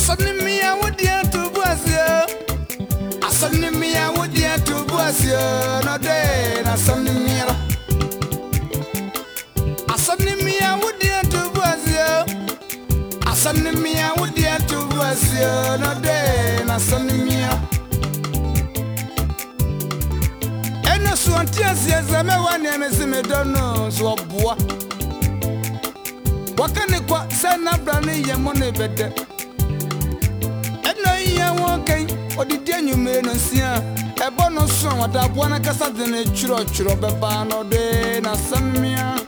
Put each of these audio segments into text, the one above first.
Asanimia would dear to Brazil. Asanimia would dear to Brazil. No day, Asanimia. Asanimia would dear to Brazil. Asanimia would dear to Brazil. No day, Asanimia. And no swan tears, yes, I'm a one name is me don't know, so boy. What can you quite send up running your money better? And no, you won't or the day you made no see a bonus song. What I want to cast in a church or a ban or day, na Samia.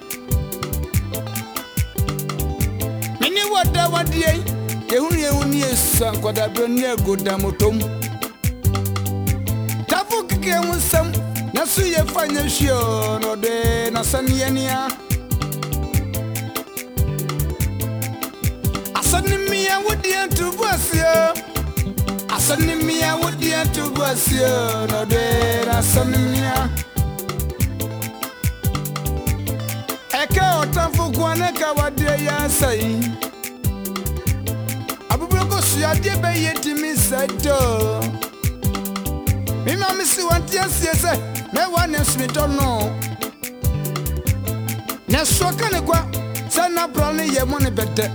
Many what I want, ye, only a son, what I bring near good damotum. Tafu came with some, Nasu, your financial, no day, na Sania. Asanimia would dear to Brazil. Asanimia would dear to Brazil. No day, Asanimia. Eka otafu kwaneka wadie ya say. Abubuko suya diebe yeti miseto. Mima misi wantia siese. Me wane smito no. Neswaka ne kwa. Sana brownie ye money bede.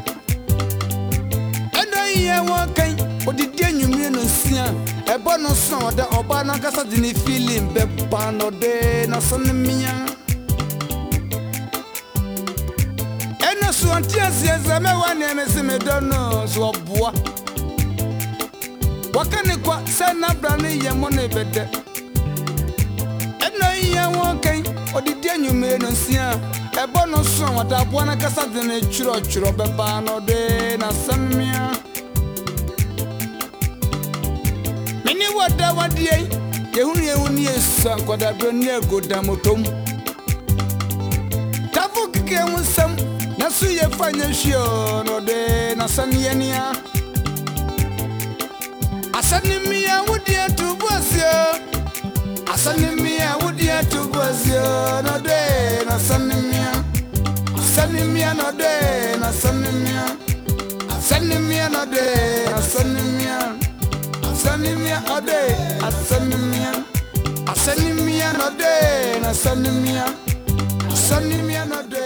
Yeah, one kind, but the day you mean no see a bonus song that Obana Casa didn't feel in Bepan or day, no son of me. And no so tears, yes, I'm a one name is me don't know, so boy. What can you quite send up brownie your money better? And no, yeah, one kind, but the day you mean no see a bonus song that Obana Casa didn't church or Bepan or day, no son of me. What I want, ye, only a son, what I bring near good damotum. Tafu came with some, Nasu, your financial, no day, na Sania. Asanimia would dear to Brazil. Asanimia would dear to Brazil, no day, na Sanimia. Sanimia, no day, na Sanimia. Sanimia, no day, na Sanimia. Asanimia no day, Asanimia. Asanimia no day, Asanimia. Asanimia no day.